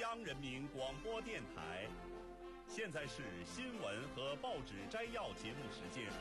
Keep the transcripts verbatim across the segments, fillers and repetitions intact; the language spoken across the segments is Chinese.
央人民广播电台。现在是新闻和报纸摘要节目时间。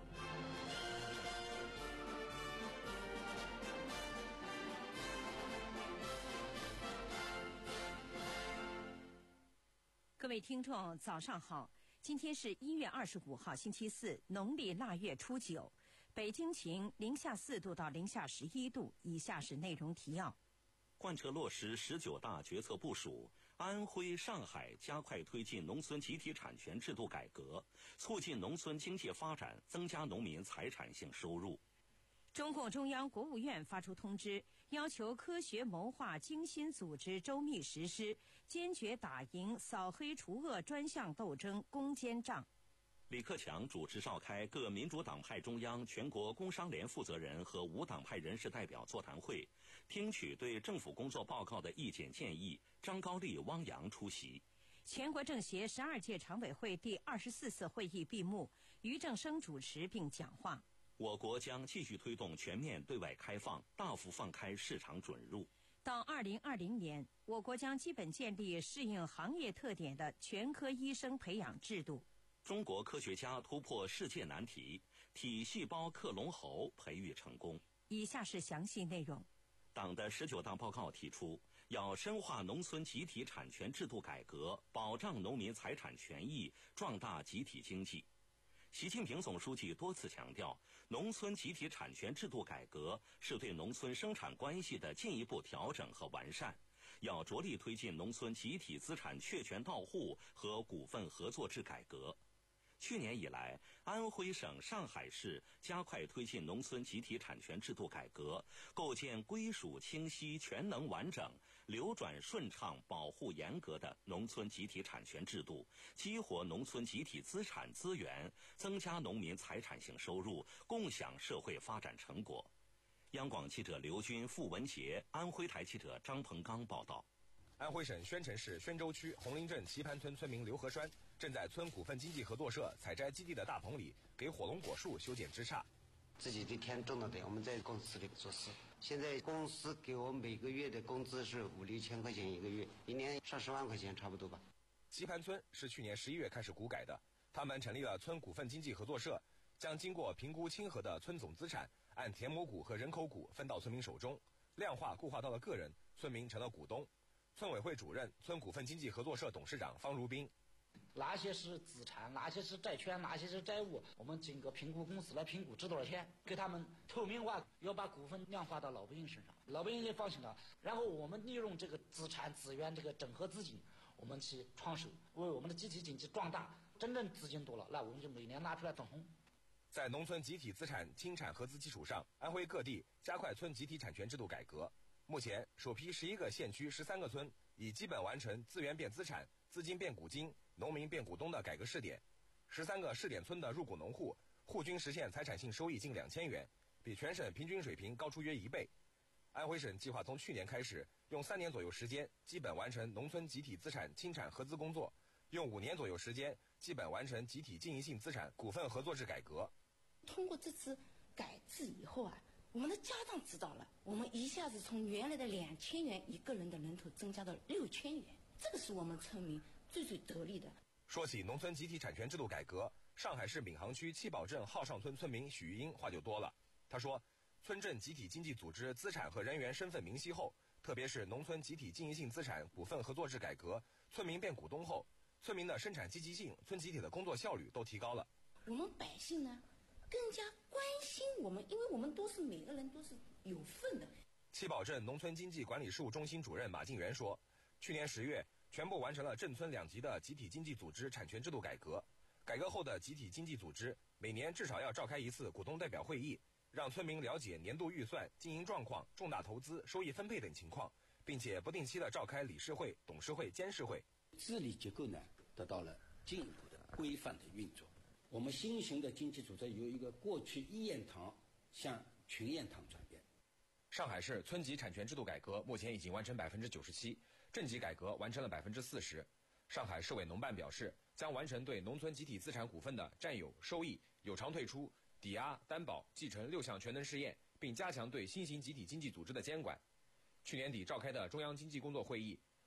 各位听众，早上好！今天是一月二十五号，星期四，农历腊月初九。北京晴，零下四度到零下十一度。以下是内容提要。 贯彻落实十九大决策部署，安徽、上海加快推进农村集体产权制度改革，促进农村经济发展，增加农民财产性收入。 中共中央、国务院发出通知，要求科学谋划、精心组织、周密实施，坚决打赢扫黑除恶专项斗争攻坚仗。 李克强主持召开各民主党派中央、全国工商联负责人和无党派人士代表座谈会，听取对政府工作报告的意见建议。张高丽、汪洋出席。 全国政协十二届常委会第二十四次会议闭幕，俞正声主持并讲话。 我国将继续推动全面对外开放，大幅放开市场准入。 到二零二零年，我国将基本建立适应行业特点的全科医生培养制度。 中国科学家突破世界难题，体细胞克隆猴培育成功。 以下是详细内容。 党的十九大报告提出，要深化农村集体产权制度改革，保障农民财产权益，壮大集体经济。习近平总书记多次强调，农村集体产权制度改革是对农村生产关系的进一步调整和完善，要着力推进农村集体资产确权到户和股份合作制改革。去年以来，安徽省上海市加快推进农村集体产权制度改革，构建归属清晰、权能完整、流转顺畅、保护严格的农村集体产权制度，激活农村集体资产资源，增加农民财产性收入，共享社会发展成果。央广记者刘军、付文杰，安徽台记者张鹏刚报道。 安徽省宣城市宣州区红林镇棋盘村村民刘和栓正在村股份经济合作社采摘基地的大棚里给火龙果树修剪枝杈。 自己的田种的田，我们在公司里做事。现在公司给我每个月的工资是五六千块钱一个月，一年上十万块钱差不多吧。 棋盘村是去年十一月开始股改的，他们成立了村股份经济合作社，将经过评估清核的村总资产按田亩股和人口股分到村民手中，量化固化到了个人，村民成了股东。村委会主任、村股份经济合作社董事长方如斌： 哪些是资产，哪些是债权，哪些是债务，我们经过评估公司来评估值多少钱，给他们透明化，要把股份量化到老百姓身上，老百姓也放心了。然后我们利用这个资产资源这个整合资金，我们去创收，为我们的集体经济壮大。真正资金多了，那我们就每年拿出来分红。 在农村集体资产清产合资基础上，安徽各地加快村集体产权制度改革。目前，首批十一个县区十三个村已基本完成资源变资产、资金变股金、农民变股东的改革试点。十三个试点村的入股农户，户均实现财产性收益近两千元，比全省平均水平高出约一倍。安徽省计划从去年开始，用三年左右时间基本完成农村集体资产清产合资工作，用五年左右时间基本完成集体经营性资产股份合作制改革。 通过这次改制以后啊，我们的家长知道了，我们一下子从原来的两千元一个人的人头增加到六千元，这个是我们村民最最得力的。 说起农村集体产权制度改革，上海市闵行区七宝镇浩上村村民许玉英话就多了。他说，村镇集体经济组织资产和人员身份明晰后，特别是农村集体经营性资产股份合作制改革，村民变股东后，村民的生产积极性、村集体的工作效率都提高了。 我们百姓呢更加关心我们，因为我们都是每个人都是有份的。 七宝镇农村经济管理事务中心主任马静元说，去年十月全部完成了镇村两级的集体经济组织产权制度改革。改革后的集体经济组织每年至少要召开一次股东代表会议，让村民了解年度预算、经营状况、重大投资、收益分配等情况，并且不定期的召开理事会、董事会、监事会。 治理结构呢得到了进一步的规范的运作。我们新型的经济组织由一个过去一言堂向群言堂转变。 上海市村级产权制度改革目前已经完成百分之九十七，镇级改革完成了百分之四十。上海市委农办表示，将完成对农村集体资产股份的占有、收益、有偿退出、抵押、担保、继承六项全能试验，并加强对新型集体经济组织的监管。去年底召开的中央经济工作会议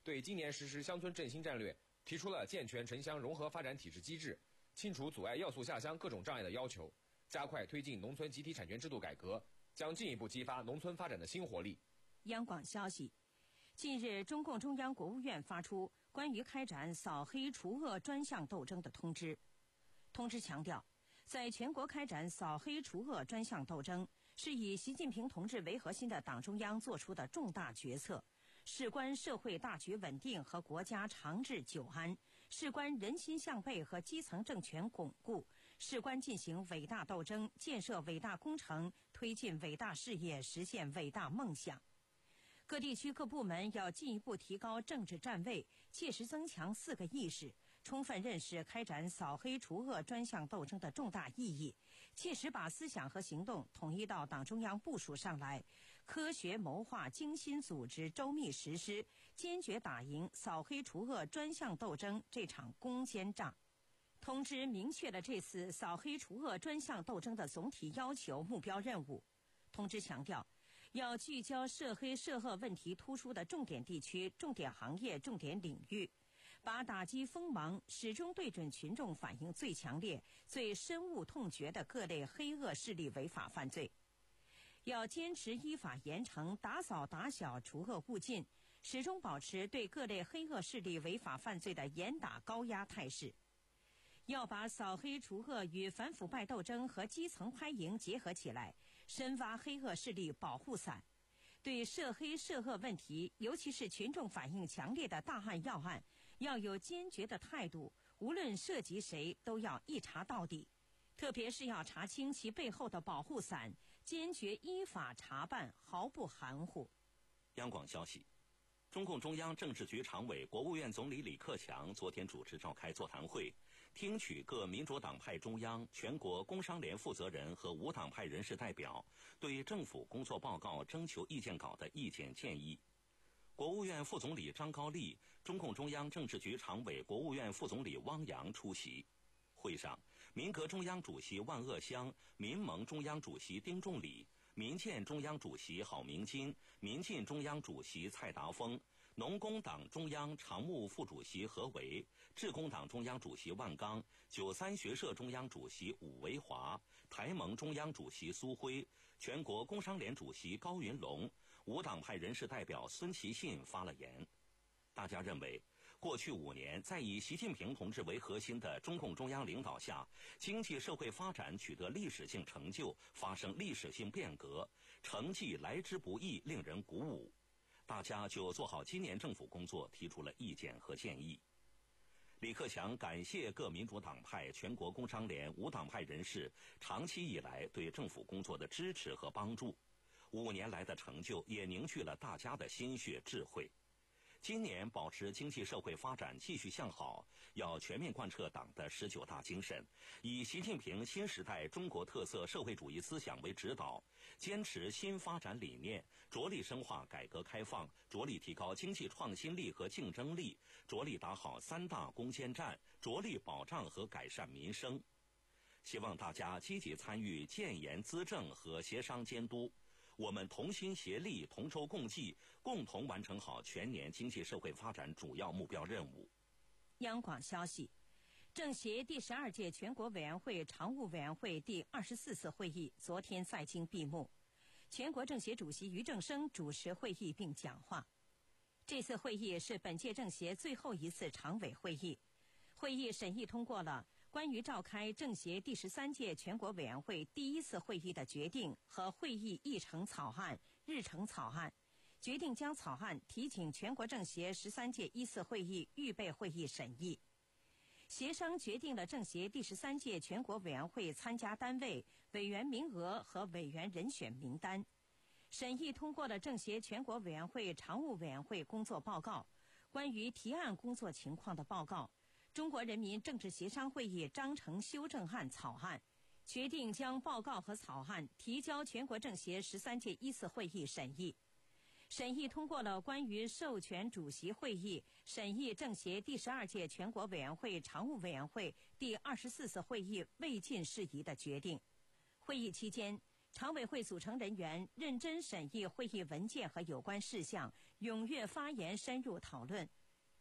对今年实施乡村振兴战略提出了健全城乡融合发展体制机制、清除阻碍要素下乡各种障碍的要求，加快推进农村集体产权制度改革，将进一步激发农村发展的新活力。 央广消息，近日，中共中央、国务院发出关于开展扫黑除恶专项斗争的通知。通知强调，在全国开展扫黑除恶专项斗争，是以习近平同志为核心的党中央作出的重大决策，事关社会大局稳定和国家长治久安，事关人心向背和基层政权巩固，事关进行伟大斗争，建设伟大工程，推进伟大事业，实现伟大梦想。各地区各部门要进一步提高政治站位，切实增强四个意识，充分认识开展扫黑除恶专项斗争的重大意义，切实把思想和行动统一到党中央部署上来，科学谋划、精心组织、周密实施，坚决打赢扫黑除恶专项斗争这场攻坚仗。通知明确了这次扫黑除恶专项斗争的总体要求、目标任务。通知强调，要聚焦涉黑涉恶问题突出的重点地区、重点行业、重点领域，把打击锋芒始终对准群众反应最强烈、最深恶痛绝的各类黑恶势力违法犯罪。要坚持依法严惩，打扫打小，除恶务尽，始终保持对各类黑恶势力违法犯罪的严打高压态势。要把扫黑除恶与反腐败斗争和基层拍赢结合起来，深挖黑恶势力保护伞，对涉黑涉恶问题，尤其是群众反应强烈的大案要案，要有坚决的态度，无论涉及谁，都要一查到底，特别是要查清其背后的保护伞，坚决依法查办，毫不含糊。 央广消息，中共中央政治局常委、国务院总理李克强昨天主持召开座谈会，听取各民主党派中央、全国工商联负责人和无党派人士代表对政府工作报告征求意见稿的意见建议。国务院副总理张高丽、中共中央政治局常委、国务院副总理汪洋出席。会上，民革中央主席万鄂湘、民盟中央主席丁仲礼、民建中央主席郝明金、民进中央主席蔡达峰、农工党中央常务副主席何为、致公党中央主席万钢、九三学社中央主席武维华、台盟中央主席苏辉、全国工商联主席高云龙、无党派人士代表孙其信发了言。大家认为，过去五年，在以习近平同志为核心的中共中央领导下，经济社会发展取得历史性成就，发生历史性变革，成绩来之不易，令人鼓舞。大家就做好今年政府工作提出了意见和建议。李克强感谢各民主党派、全国工商联、无党派人士长期以来对政府工作的支持和帮助，五年来的成就也凝聚了大家的心血智慧。今年保持经济社会发展继续向好，要全面贯彻党的十九大精神，以习近平新时代中国特色社会主义思想为指导，坚持新发展理念，着力深化改革开放，着力提高经济创新力和竞争力，着力打好三大攻坚战，着力保障和改善民生。希望大家积极参与建言资政和协商监督，我们同心协力，同舟共济，共同完成好全年经济社会发展主要目标任务。 央广消息，政协第十二届全国委员会常务委员会第二十四次会议昨天在京闭幕，全国政协主席俞正声主持会议并讲话。这次会议是本届政协最后一次常委会议，会议审议通过了关于召开政协第十三届全国委员会第一次会议的决定和会议议程草案、日程草案，决定将草案提请全国政协十三届一次会议预备会议审议。协商决定了政协第十三届全国委员会参加单位、委员名额和委员人选名单，审议通过了政协全国委员会常务委员会工作报告、关于提案工作情况的报告、中国人民政治协商会议章程修正案草案，决定将报告和草案提交全国政协十三届一次会议审议。审议通过了关于授权主席会议审议政协第十二届全国委员会常务委员会第二十四次会议未尽事宜的决定。会议期间，常委会组成人员认真审议会议文件和有关事项，踊跃发言，深入讨论，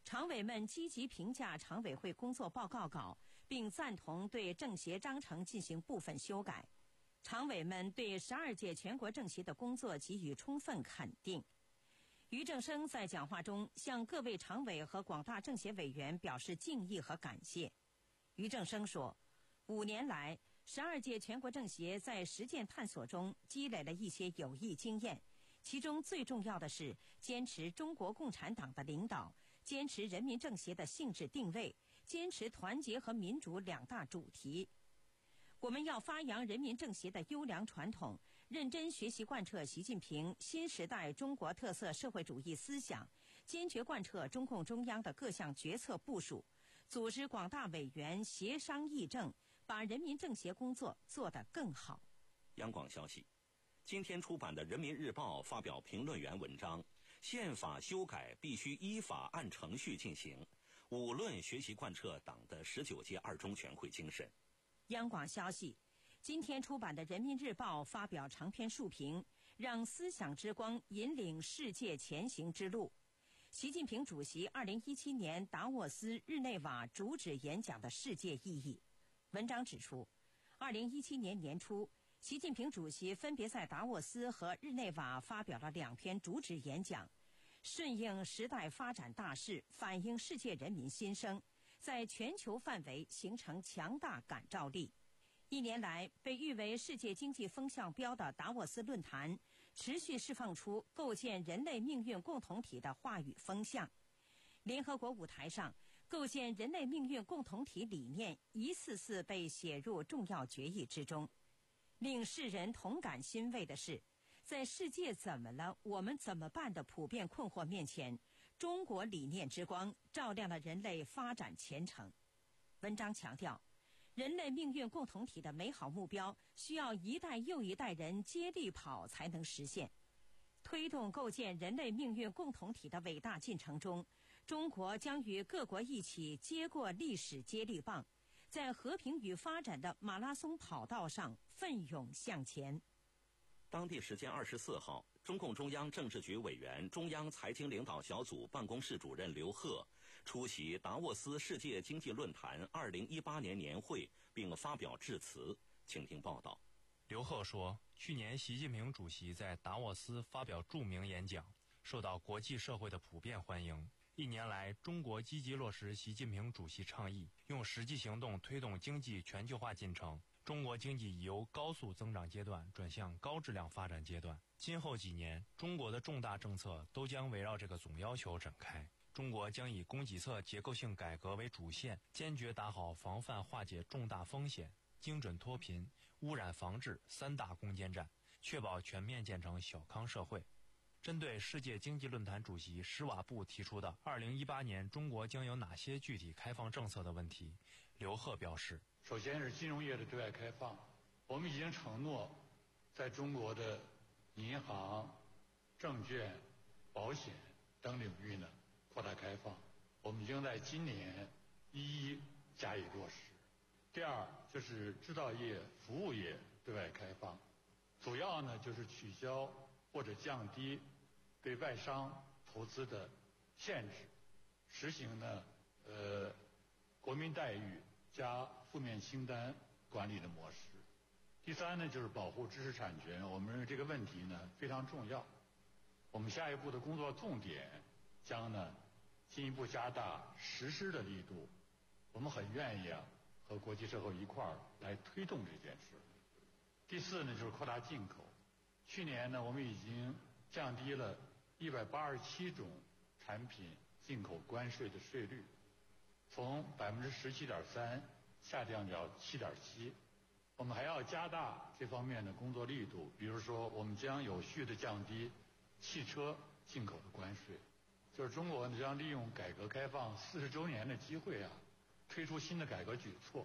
常委们积极评价常委会工作报告稿，并赞同对政协章程进行部分修改。常委们对十二届全国政协的工作给予充分肯定。俞正声在讲话中向各位常委和广大政协委员表示敬意和感谢。俞正声说，五年来，十二届全国政协在实践探索中积累了一些有益经验，其中最重要的是坚持中国共产党的领导，坚持人民政协的性质定位，坚持团结和民主两大主题。我们要发扬人民政协的优良传统，认真学习贯彻习近平新时代中国特色社会主义思想，坚决贯彻中共中央的各项决策部署，组织广大委员协商议政，把人民政协工作做得更好。 央广消息，今天出版的《人民日报》发表评论员文章，宪法修改必须依法按程序进行，五论学习贯彻党的十九届二中全会精神。 央广消息，今天出版的《人民日报》发表长篇述评，让思想之光引领世界前行之路。习近平主席二零一七年达沃斯日内瓦主旨演讲的世界意义。文章指出，二零一七年年初，习近平主席分别在达沃斯和日内瓦发表了两篇主旨演讲，顺应时代发展大势，反映世界人民心声，在全球范围形成强大感召力。一年来，被誉为世界经济风向标的达沃斯论坛，持续释放出构建人类命运共同体的话语风向。联合国舞台上，构建人类命运共同体理念一次次被写入重要决议之中。令世人同感欣慰的是，在世界怎么了，我们怎么办的普遍困惑面前，中国理念之光照亮了人类发展前程。文章强调，人类命运共同体的美好目标需要一代又一代人接力跑才能实现。推动构建人类命运共同体的伟大进程中，中国将与各国一起接过历史接力棒，在和平与发展的马拉松跑道上奋勇向前。 当地时间二十四号，中共中央政治局委员、中央财经领导小组办公室主任刘鹤出席达沃斯世界经济论坛二零一八年年会，并发表致辞。请听报道。 刘鹤说，去年习近平主席在达沃斯发表著名演讲，受到国际社会的普遍欢迎。一年来，中国积极落实习近平主席倡议，用实际行动推动经济全球化进程。中国经济已由高速增长阶段转向高质量发展阶段。今后几年，中国的重大政策都将围绕这个总要求展开。中国将以供给侧结构性改革为主线，坚决打好防范化解重大风险、精准脱贫、污染防治三大攻坚战，确保全面建成小康社会。针对世界经济论坛主席施瓦布提出的二零一八年中国将有哪些具体开放政策的问题，刘鹤表示， 首先是金融业的对外开放，我们已经承诺在中国的银行、证券、保险等领域呢扩大开放，我们已经在今年一一加以落实。第二就是制造业、服务业对外开放，主要呢就是取消或者降低对外商投资的限制，实行呢呃国民待遇加负面清单管理的模式。第三呢就是保护知识产权，我们认为这个问题呢非常重要。我们下一步的工作重点将呢进一步加大实施的力度，我们很愿意啊和国际社会一块儿来推动这件事。第四呢就是扩大进口，去年呢我们已经降低了一百八十七种产品进口关税的税率，从百分之十七点三下降到七点七。我们还要加大这方面的工作力度，比如说我们将有序的降低汽车进口的关税。就是中国将利用改革开放四十周年的机会啊，推出新的改革举措。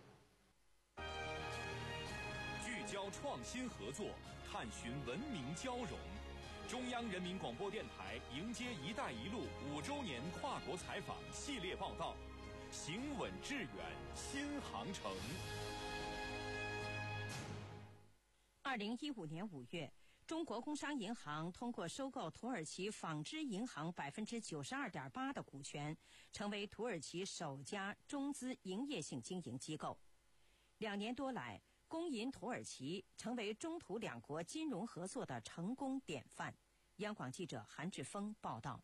聚焦创新合作，探寻文明交融。中央人民广播电台迎接“一带一路”五周年跨国采访系列报道，行稳致远新航程。 二零一五年五月， 中国工商银行通过收购土耳其纺织银行百分之九十二点八的股权，成为土耳其首家中资营业性经营机构。两年多来，工银土耳其成为中土两国金融合作的成功典范。央广记者韩志峰报道。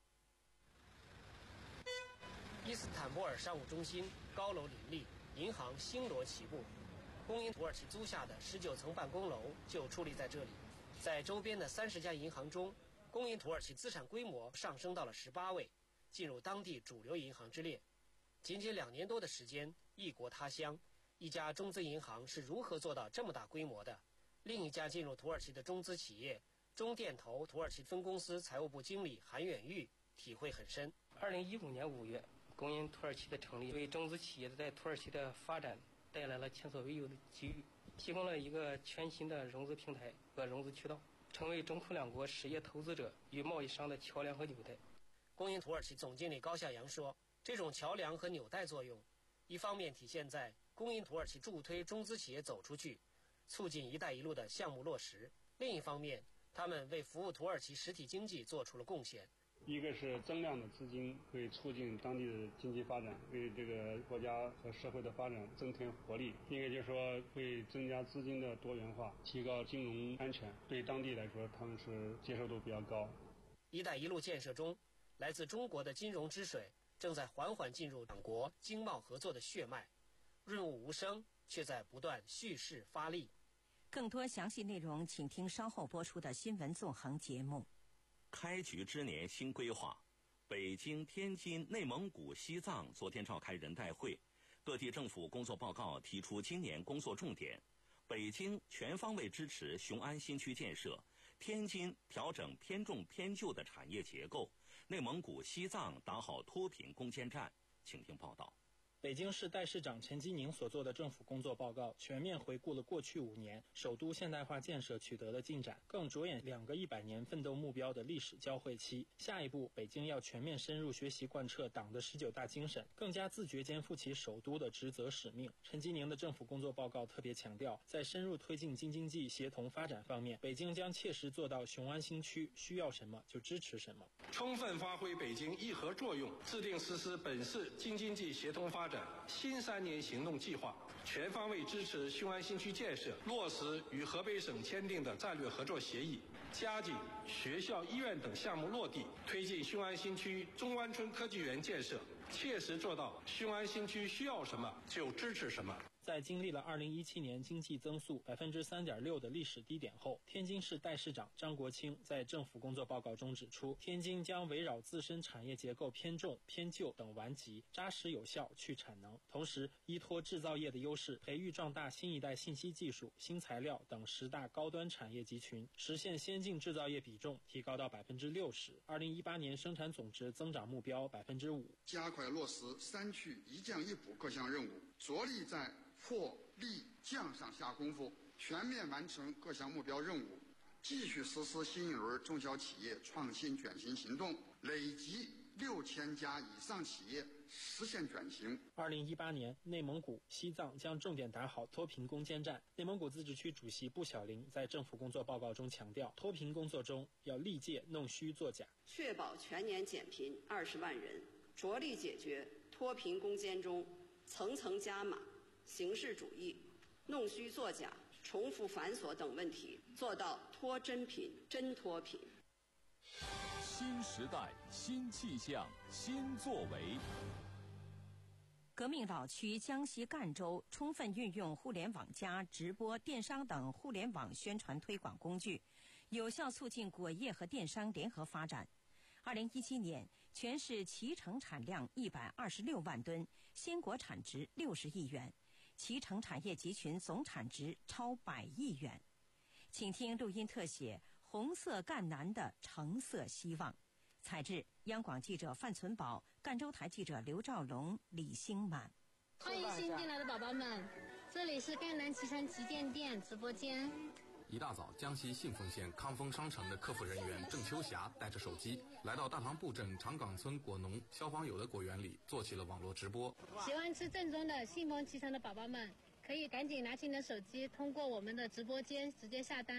伊斯坦布尔商务中心高楼林立，银行星罗棋布，工银土耳其租下的十九层办公楼就矗立在这里。在周边的三十家银行中，工银土耳其资产规模上升到了十八位，进入当地主流银行之列。仅仅两年多的时间，异国他乡，一家中资银行是如何做到这么大规模的？另一家进入土耳其的中资企业中电投土耳其分公司财务部经理韩远玉体会很深。 二零一五年五月，工银土耳其的成立，为中资企业在土耳其的发展带来了前所未有的机遇，提供了一个全新的融资平台和融资渠道，成为中土两国实业投资者与贸易商的桥梁和纽带。 工银土耳其总经理高夏阳说，这种桥梁和纽带作用，一方面体现在工银土耳其助推中资企业走出去，促进“一带一路”的项目落实；另一方面，他们为服务土耳其实体经济做出了贡献。 一个是增量的资金可以促进当地的经济发展，为这个国家和社会的发展增添活力；另一个就是说会增加资金的多元化，提高金融安全，对当地来说他们是接受度比较高。 一带一路建设中，来自中国的金融之水正在缓缓进入两国经贸合作的血脉，润物无声，却在不断蓄势发力。 更多详细内容，请听稍后播出的新闻纵横节目。 开局之年新规划，北京、天津、内蒙古、西藏昨天召开人代会，各地政府工作报告提出今年工作重点。北京全方位支持雄安新区建设，天津调整偏重偏旧的产业结构，内蒙古、西藏打好脱贫攻坚战。请听报道。 北京市代市长陈吉宁所做的政府工作报告全面回顾了过去五年首都现代化建设取得的进展，更着眼两个一百年奋斗目标的历史交汇期。下一步，北京要全面深入学习贯彻党的十九大精神，更加自觉肩负起首都的职责使命。陈吉宁的政府工作报告特别强调，在深入推进京津冀协同发展方面，北京将切实做到雄安新区需要什么就支持什么， 充分发挥北京议和作用，制定实施本市京津冀协同发展新三年行动计划，全方位支持雄安新区建设，落实与河北省签订的战略合作协议，加紧学校、医院等项目落地，推进雄安新区中关村科技园建设，切实做到雄安新区需要什么就支持什么。 在经历了二零一七年经济增速百分之三点六的历史低点后，天津市代市长张国清在政府工作报告中指出，天津将围绕自身产业结构偏重、偏旧等顽疾，扎实有效去产能，同时依托制造业的优势，培育壮大新一代信息技术、新材料等十大高端产业集群，实现先进制造业比重提高到百分之六十。二零一八年生产总值增长目标百分之五， 加快落实三去一降一补各项任务，着力在破立降上下功夫，全面完成各项目标任务，继续实施新一轮中小企业创新转型行动，累计六千家以上企业实现转型。 二零一八年，内蒙古、西藏将重点打好脱贫攻坚战。内蒙古自治区主席布小林在政府工作报告中强调，脱贫工作中要力戒弄虚作假， 确保全年减贫二十万人，着力解决脱贫攻坚中层层加码、形式主义、弄虚作假、重复繁琐等问题，做到脱真贫、真脱贫。 新时代、新气象、新作为。 革命老区江西赣州充分运用互联网加、直播、电商等互联网宣传推广工具，有效促进果业和电商联合发展。二零一七年，全市脐橙产量一百二十六万吨，鲜果产值六十亿元，脐橙产业集群总产值超百亿元。请听录音特写《红色赣南的橙色希望》，采制央广记者范存宝，赣州台记者刘兆龙、李兴满。 欢迎新进来的宝宝们，这里是赣南脐橙旗舰店直播间。 一大早，江西信丰县康丰商城的客服人员郑秋霞带着手机来到大塘布镇长岗村果农消防友的果园里，做起了网络直播。 喜欢吃正宗的信丰脐橙的宝宝们，可以赶紧拿起你的手机，通过我们的直播间直接下单。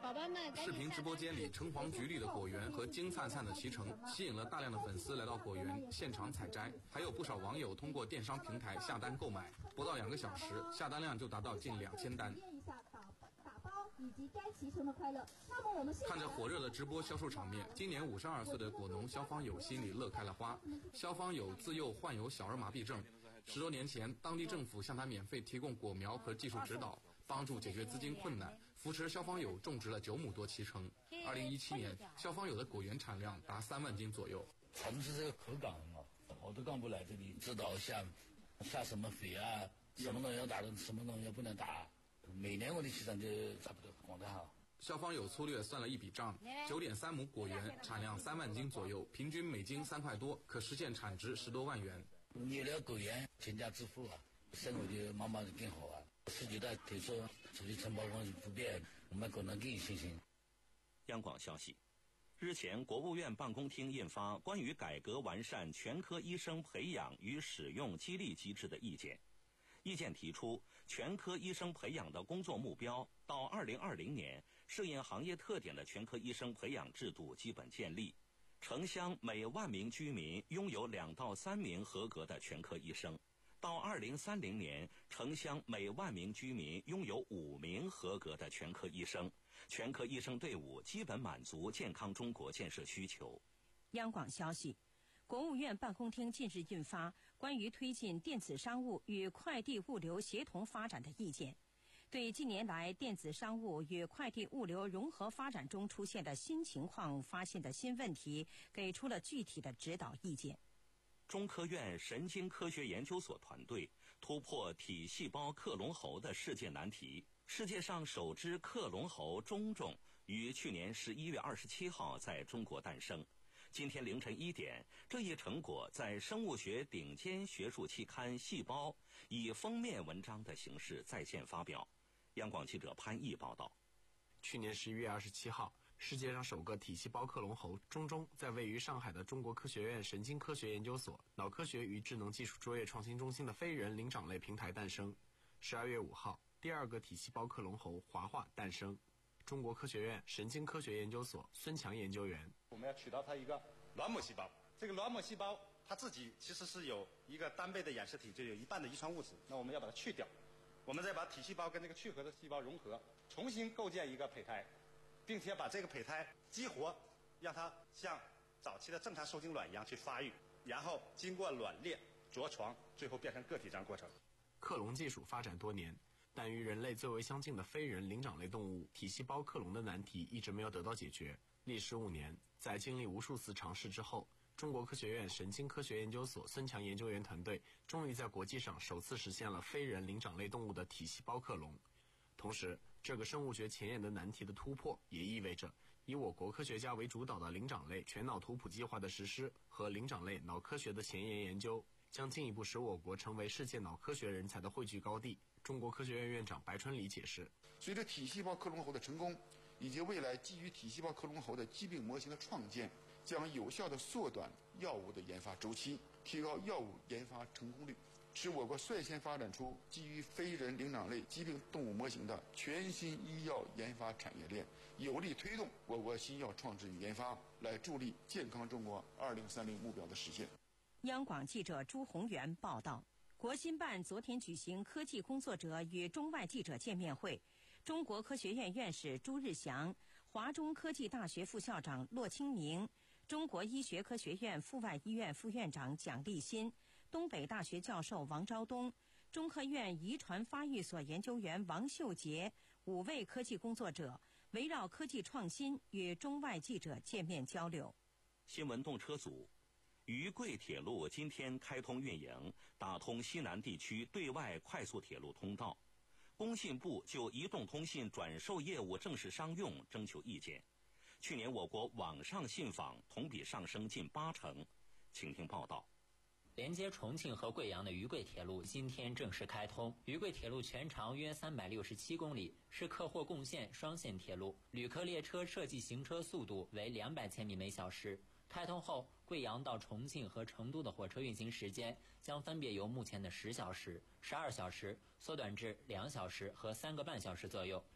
宝宝们。 视频直播间里橙黄橘绿的果园和金灿灿的脐橙，吸引了大量的粉丝来到果园现场采摘，还有不少网友通过电商平台下单购买，不到两个小时，下单量就达到近两千单。 以及摘脐橙的快乐。那么我们看着火热的直播销售场面，今年五十二岁的果农肖方友心里乐开了花。肖方友自幼患有小儿麻痹症，十多年前，当地政府向他免费提供果苗和技术指导，帮助解决资金困难，扶持肖方友种植了九亩多脐橙。二零一七年，肖方友的果园产量达三万斤左右。 城市这个口感嘛，好多干部来这里指导下，下什么肥啊，什么东西要打的，什么东西不能打。每年我的脐橙就差不多广得好。 肖方友粗略算了一笔账，九点三亩果园产量三万斤左右，平均每斤三块多，可实现产值十多万元。 有了果园，全家致富啊，生活就慢慢的更好啊。自己的推出出去承包工不便，我们可能更有信心。 央广消息，日前，国务院办公厅印发关于改革完善全科医生培养与使用激励机制的意见。意见提出，全科医生培养的工作目标到二零二零年，适应行业特点的全科医生培养制度基本建立。城乡每万名居民拥有两到三名合格的全科医生。到二零三零年，城乡每万名居民拥有五名合格的全科医生，全科医生队伍基本满足健康中国建设需求。 央广消息，国务院办公厅近日印发关于推进电子商务与快递物流协同发展的意见，对近年来电子商务与快递物流融合发展中出现的新情况、发现的新问题，给出了具体的指导意见。 中科院神经科学研究所团队突破体细胞克隆猴的世界难题。世界上首只克隆猴中种于去年十一月二十七号在中国诞生。今天凌晨一点，这一成果在生物学顶尖学术期刊《细胞》以封面文章的形式在线发表。央广记者潘毅报道。 去年十一月二十七号，世界上首个体细胞克隆猴中中在位于上海的中国科学院神经科学研究所脑科学与智能技术卓越创新中心的非人灵长类平台诞生。十二月五号，第二个体细胞克隆猴华化诞生。中国科学院神经科学研究所孙强研究员， 我们要取到它一个卵母细胞，这个卵母细胞它自己其实是有一个单倍的染色体，就有一半的遗传物质，那我们要把它去掉，我们再把体细胞跟这个去核的细胞融合，重新构建一个胚胎，并且把这个胚胎激活，让它像早期的正常受精卵一样去发育，然后经过卵裂、着床，最后变成个体这样过程。 克隆技术发展多年，但与人类最为相近的非人灵长类动物体细胞克隆的难题一直没有得到解决。历时五年，在经历无数次尝试之后，中国科学院神经科学研究所孙强研究员团队终于在国际上首次实现了非人灵长类动物的体细胞克隆。同时，这个生物学前沿的难题的突破，也意味着以我国科学家为主导的灵长类全脑图谱计划的实施和灵长类脑科学的前沿研究，将进一步使我国成为世界脑科学人才的汇聚高地。中国科学院院长白春礼解释， 随着体细胞克隆猴的成功，以及未来基于体细胞克隆猴的疾病模型的创建，将有效地缩短药物的研发周期，提高药物研发成功率，使我国率先发展出基于非人灵长类疾病动物模型的全新医药研发产业链，有力推动我国新药创制与研发，来助力健康中国二零三零目标的实现。 央广记者朱宏元报道。国新办昨天举行科技工作者与中外记者见面会，中国科学院院士朱日祥、华中科技大学副校长骆清明、中国医学科学院附外医院副院长蒋立新、东北大学教授王昭东、中科院遗传发育所研究员王秀杰五位科技工作者围绕科技创新与中外记者见面交流。 新闻动车组，渝贵铁路今天开通运营，打通西南地区对外快速铁路通道。工信部就移动通信转售业务正式商用征求意见。去年我国网上信访同比上升近八成。请听报道。 连接重庆和贵阳的渝贵铁路今天正式开通。渝贵铁路全长约三百六十七公里，是客货共线双线铁路，旅客列车设计行车速度为两百千米每小时。开通后，贵阳到重庆和成都的火车运行时间将分别由目前的十小时、十二小时缩短至两小时和三个半小时左右，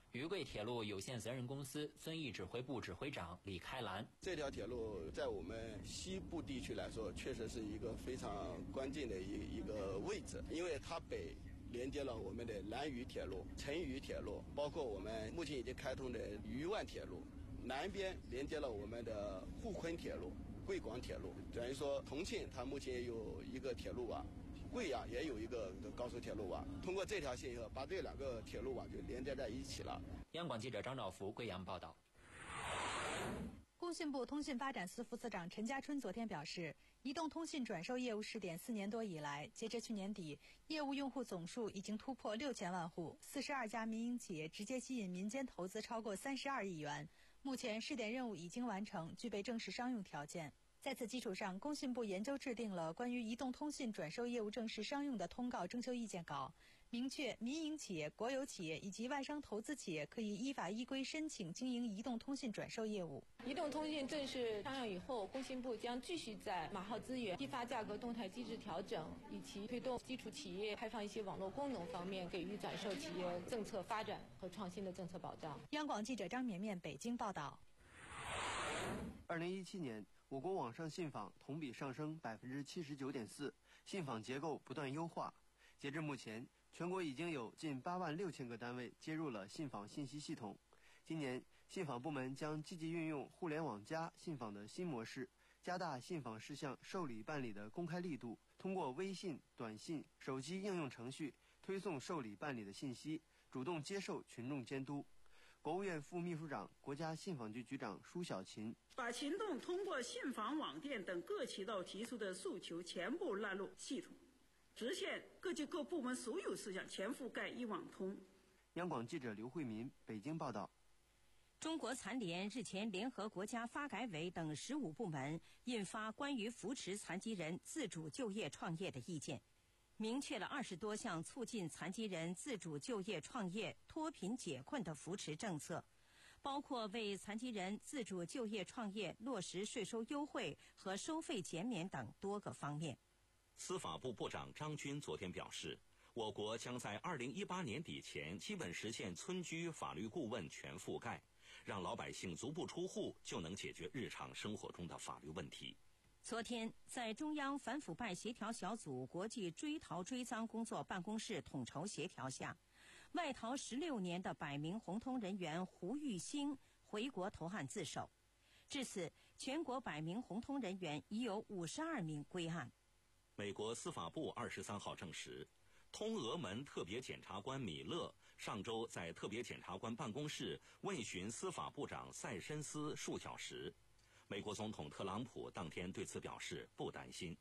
渝贵铁路有限责任公司遵义指挥部指挥长李开兰： 这条铁路在我们西部地区来说，确实是一个非常关键的一一个位置，因为它北连接了我们的南渝铁路、成渝铁路，包括我们目前已经开通的渝万铁路，南边连接了我们的沪昆铁路、贵广铁路，等于说重庆它目前也有一个铁路网。贵阳也有一个高速铁路网，通过这条线以后，把这两个铁路网就连接在一起了。 央广记者张兆福贵阳报道。 工信部通信发展司副司长陈家春昨天表示，移动通信转售业务试点四年多以来，截至去年底，业务用户总数已经突破六千万户，四十二家民营企业直接吸引民间投资超过三十二亿元。目前试点任务已经完成，具备正式商用条件。在此基础上，工信部研究制定了关于移动通信转售业务正式商用的通告征求意见稿，明确民营企业、国有企业以及外商投资企业可以依法依规申请经营移动通信转售业务。 移动通信正式商用以后，工信部将继续在码号资源、批发价格动态机制调整以及推动基础企业开放一些网络功能方面，给予转售企业政策发展和创新的政策保障。 央广记者张绵绵北京报道。 二零一七年。我国网上信访同比上升百分之七十九点四，信访结构不断优化。截至目前，全国已经有近八万六千个单位接入了信访信息系统。今年，信访部门将积极运用互联网加信访的新模式，加大信访事项受理办理的公开力度，通过微信、短信、手机应用程序推送受理办理的信息，主动接受群众监督。国务院副秘书长、国家信访局局长舒小琴把行动通过信访网店等各渠道提出的诉求全部纳入系统，实现各级各部门所有事项全覆盖一网通。 央广记者刘慧民北京报道。 中国残联日前联合国家发改委等十五部门印发关于扶持残疾人自主就业创业的意见，明确了二十多项促进残疾人自主就业创业、脱贫解困的扶持政策，包括为残疾人自主就业创业落实税收优惠和收费减免等多个方面。 司法部部长张军昨天表示，我国将在二零一八年底前基本实现村居法律顾问全覆盖，让老百姓足不出户就能解决日常生活中的法律问题。 昨天，在中央反腐败协调小组国际追逃追赃工作办公室统筹协调下，外逃十六年的百名红通人员胡玉兴回国投案自首。至此，全国百名红通人员已有五十二名归案。 美国司法部二十三号证实，通俄门特别检察官米勒上周在特别检察官办公室问询司法部长塞申斯数小时。美国总统特朗普当天对此表示不担心。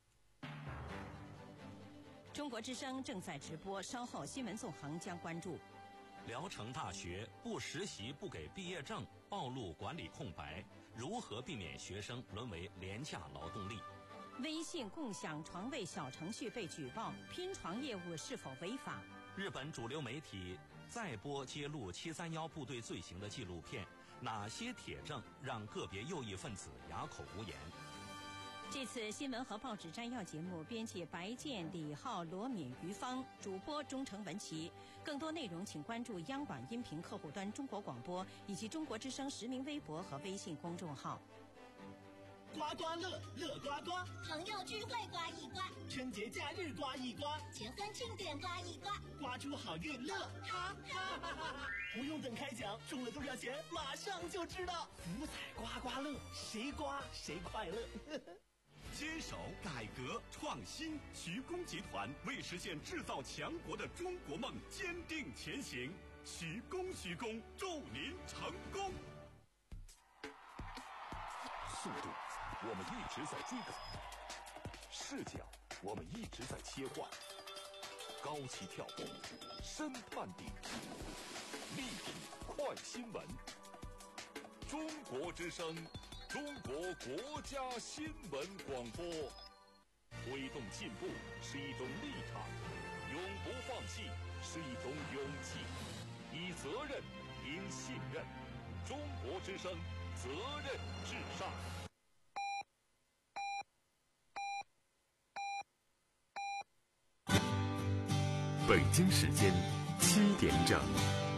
中国之声正在直播，稍后新闻纵横将关注。 聊城大学不实习不给毕业证，暴露管理空白，如何避免学生沦为廉价劳动力？ 微信共享床位小程序被举报，拼床业务是否违法？ 日本主流媒体再播揭露七三一部队罪行的纪录片，哪些铁证让个别右翼分子哑口无言？ 这次新闻和报纸摘要节目，编辑白健、李浩、罗敏、于芳，主播钟诚、文琪。更多内容请关注央广音频客户端中国广播以及中国之声实名微博和微信公众号。 刮刮乐，乐刮刮， 朋友聚会刮一刮， 春节假日刮一刮， 结婚庆典刮一刮， 刮出好运乐，哈哈哈哈！不用等开奖，中了多少钱马上就知道。福彩刮刮乐，谁刮谁快乐。 坚守改革创新，徐工集团为实现制造强国的中国梦坚定前行。徐工，徐工，祝您成功。 速度，我们一直在追赶；视角，我们一直在切换；高起跳步，深探底，立体快新闻。中国之声，中国国家新闻广播。推动进步是一种立场，永不放弃是一种勇气。以责任赢信任，中国之声，责任至上。 北京时间七点整。